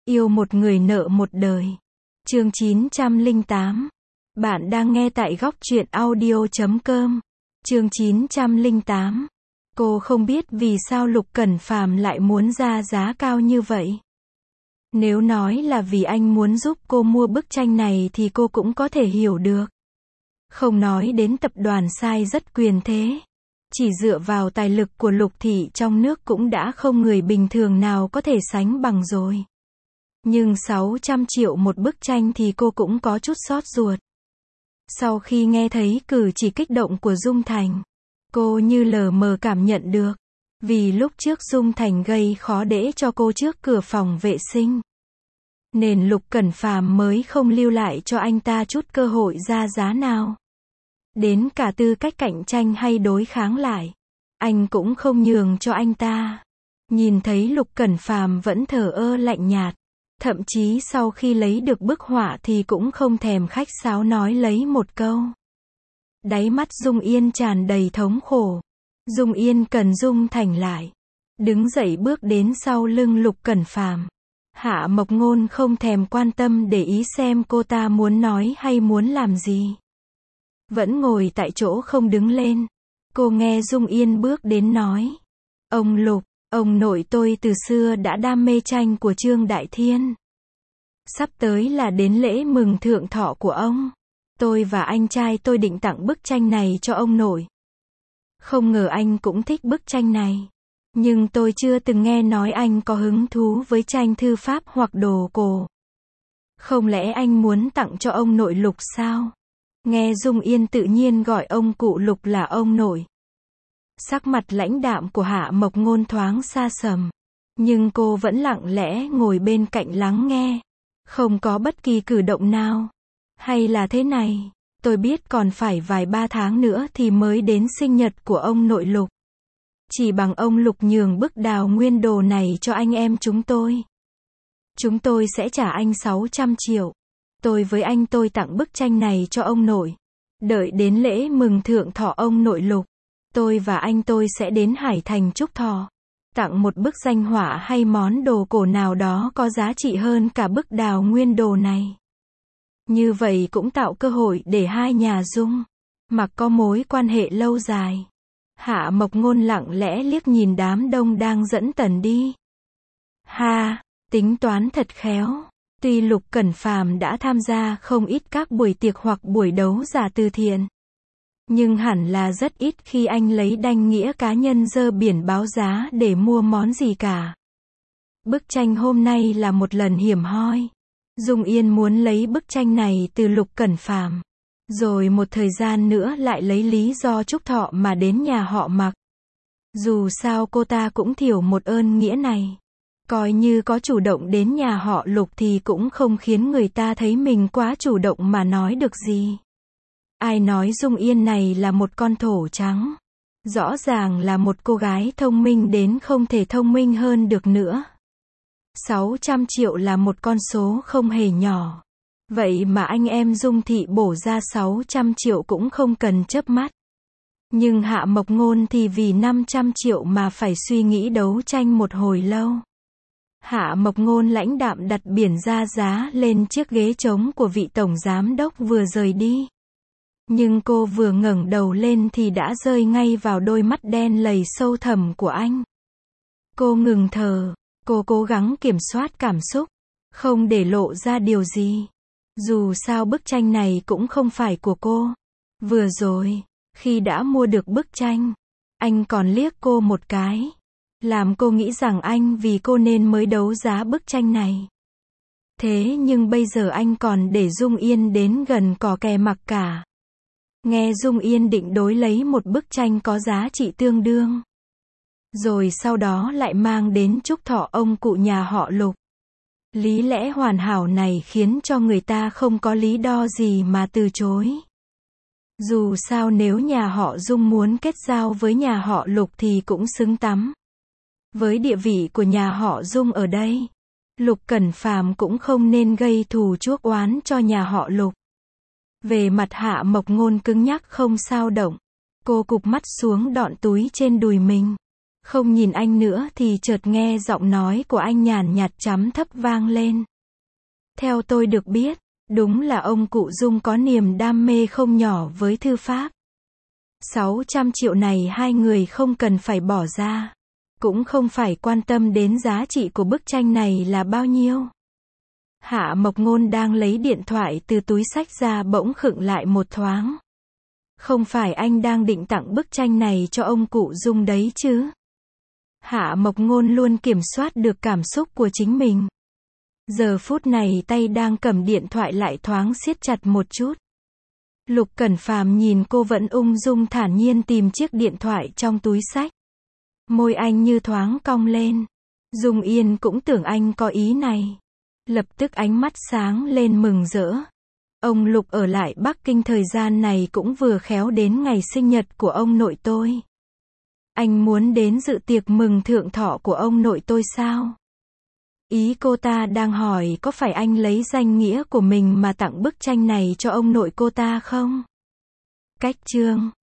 Yêu một người nợ một đời. Chương 908. Bạn đang nghe tại góc truyện audio.com. Chương 908. Cô không biết vì sao Lục Cẩn Phàm lại muốn ra giá cao như vậy. Nếu nói là vì anh muốn giúp cô mua bức tranh này thì cô cũng có thể hiểu được. Không nói đến tập đoàn sai rất quyền thế. Chỉ dựa vào tài lực của Lục Thị trong nước cũng đã không người bình thường nào có thể sánh bằng rồi. Nhưng 600 triệu một bức tranh thì cô cũng có chút xót ruột. Sau khi nghe thấy cử chỉ kích động của Dung Thành, cô như lờ mờ cảm nhận được. Vì lúc trước Dung Thành gây khó dễ cho cô trước cửa phòng vệ sinh, nên Lục Cẩn Phàm mới không lưu lại cho anh ta chút cơ hội ra giá nào. Đến cả tư cách cạnh tranh hay đối kháng lại, anh cũng không nhường cho anh ta. Nhìn thấy Lục Cẩn Phàm vẫn thờ ơ lạnh nhạt, thậm chí sau khi lấy được bức họa thì cũng không thèm khách sáo nói lấy một câu. Đáy mắt Dung Yên tràn đầy thống khổ. Dung Yên cần Dung Thành lại, đứng dậy bước đến sau lưng Lục Cẩn Phàm. Hạ Mộc Ngôn không thèm quan tâm để ý xem cô ta muốn nói hay muốn làm gì. Vẫn ngồi tại chỗ không đứng lên. Cô nghe Dung Yên bước đến nói. Ông Lục, ông nội tôi từ xưa đã đam mê tranh của Trương Đại Thiên. Sắp tới là đến lễ mừng thượng thọ của ông. Tôi và anh trai tôi định tặng bức tranh này cho ông nội. Không ngờ anh cũng thích bức tranh này. Nhưng tôi chưa từng nghe nói anh có hứng thú với tranh thư pháp hoặc đồ cổ. Không lẽ anh muốn tặng cho ông nội Lục sao? Nghe Dung Yên tự nhiên gọi ông cụ Lục là ông nội. Sắc mặt lãnh đạm của Hạ Mộc Ngôn thoáng xa sầm. Nhưng cô vẫn lặng lẽ ngồi bên cạnh lắng nghe. Không có bất kỳ cử động nào. Hay là thế này, tôi biết còn phải vài ba tháng nữa thì mới đến sinh nhật của ông nội Lục. Chỉ bằng ông Lục nhường bức Đào Nguyên Đồ này cho anh em chúng tôi. Chúng tôi sẽ trả anh 600 triệu. Tôi với anh tôi tặng bức tranh này cho ông nội. Đợi đến lễ mừng thượng thọ ông nội Lục, tôi và anh tôi sẽ đến Hải Thành chúc thọ. Tặng một bức danh họa hay món đồ cổ nào đó có giá trị hơn cả bức Đào Nguyên Đồ này. Như vậy cũng tạo cơ hội để hai nhà Dung Mặc có mối quan hệ lâu dài. Hạ Mộc Ngôn lặng lẽ liếc nhìn đám đông đang dẫn Tần đi. Ha, tính toán thật khéo. Tuy Lục Cẩn Phàm đã tham gia không ít các buổi tiệc hoặc buổi đấu giá từ thiện, nhưng hẳn là rất ít khi anh lấy danh nghĩa cá nhân dơ biển báo giá để mua món gì cả. Bức tranh hôm nay là một lần hiếm hoi. Dung Yên muốn lấy bức tranh này từ Lục Cẩn Phàm, rồi một thời gian nữa lại lấy lý do chúc thọ mà đến nhà họ Mặc. Dù sao cô ta cũng thiểu một ơn nghĩa này. Coi như có chủ động đến nhà họ Lục thì cũng không khiến người ta thấy mình quá chủ động mà nói được gì. Ai nói Dung Yên này là một con thổ trắng. Rõ ràng là một cô gái thông minh đến không thể thông minh hơn được nữa. 600 triệu là một con số không hề nhỏ. Vậy mà anh em Dung Thị bổ ra 600 triệu cũng không cần chớp mắt. Nhưng Hạ Mộc Ngôn thì vì 500 triệu mà phải suy nghĩ đấu tranh một hồi lâu. Hạ Mộc Ngôn lãnh đạm đặt biển ra giá lên chiếc ghế trống của vị tổng giám đốc vừa rời đi. Nhưng cô vừa ngẩng đầu lên thì đã rơi ngay vào đôi mắt đen lầy sâu thẳm của anh. Cô ngừng thở, cô cố gắng kiểm soát cảm xúc, không để lộ ra điều gì. Dù sao bức tranh này cũng không phải của cô. Vừa rồi, khi đã mua được bức tranh, anh còn liếc cô một cái, làm cô nghĩ rằng anh vì cô nên mới đấu giá bức tranh này. Thế nhưng bây giờ anh còn để Dung Yên đến gần cò kè mặc cả. Nghe Dung Yên định đối lấy một bức tranh có giá trị tương đương. Rồi sau đó lại mang đến chúc thọ ông cụ nhà họ Lục. Lý lẽ hoàn hảo này khiến cho người ta không có lý do gì mà từ chối. Dù sao nếu nhà họ Dung muốn kết giao với nhà họ Lục thì cũng xứng tắm. Với địa vị của nhà họ Dung ở đây, Lục Cẩn Phàm cũng không nên gây thù chuốc oán cho nhà họ Lục. Về mặt Hạ Mộc Ngôn cứng nhắc không sao động. Cô cụp mắt xuống đọn túi trên đùi mình. Không nhìn anh nữa thì chợt nghe giọng nói của anh nhàn nhạt trắm thấp vang lên. Theo tôi được biết, đúng là ông cụ Dung có niềm đam mê không nhỏ với thư pháp. 600 triệu này hai người không cần phải bỏ ra. Cũng không phải quan tâm đến giá trị của bức tranh này là bao nhiêu. Hạ Mộc Ngôn đang lấy điện thoại từ túi xách ra bỗng khựng lại một thoáng. Không phải anh đang định tặng bức tranh này cho ông cụ Dung đấy chứ? Hạ Mộc Ngôn luôn kiểm soát được cảm xúc của chính mình. Giờ phút này tay đang cầm điện thoại lại thoáng siết chặt một chút. Lục Cẩn Phàm nhìn cô vẫn ung dung thản nhiên tìm chiếc điện thoại trong túi xách. Môi anh như thoáng cong lên. Dung Yên cũng tưởng anh có ý này. Lập tức ánh mắt sáng lên mừng rỡ. Ông Lục ở lại Bắc Kinh thời gian này cũng vừa khéo đến ngày sinh nhật của ông nội tôi. Anh muốn đến dự tiệc mừng thượng thọ của ông nội tôi sao? Ý cô ta đang hỏi có phải anh lấy danh nghĩa của mình mà tặng bức tranh này cho ông nội cô ta không? Cách chương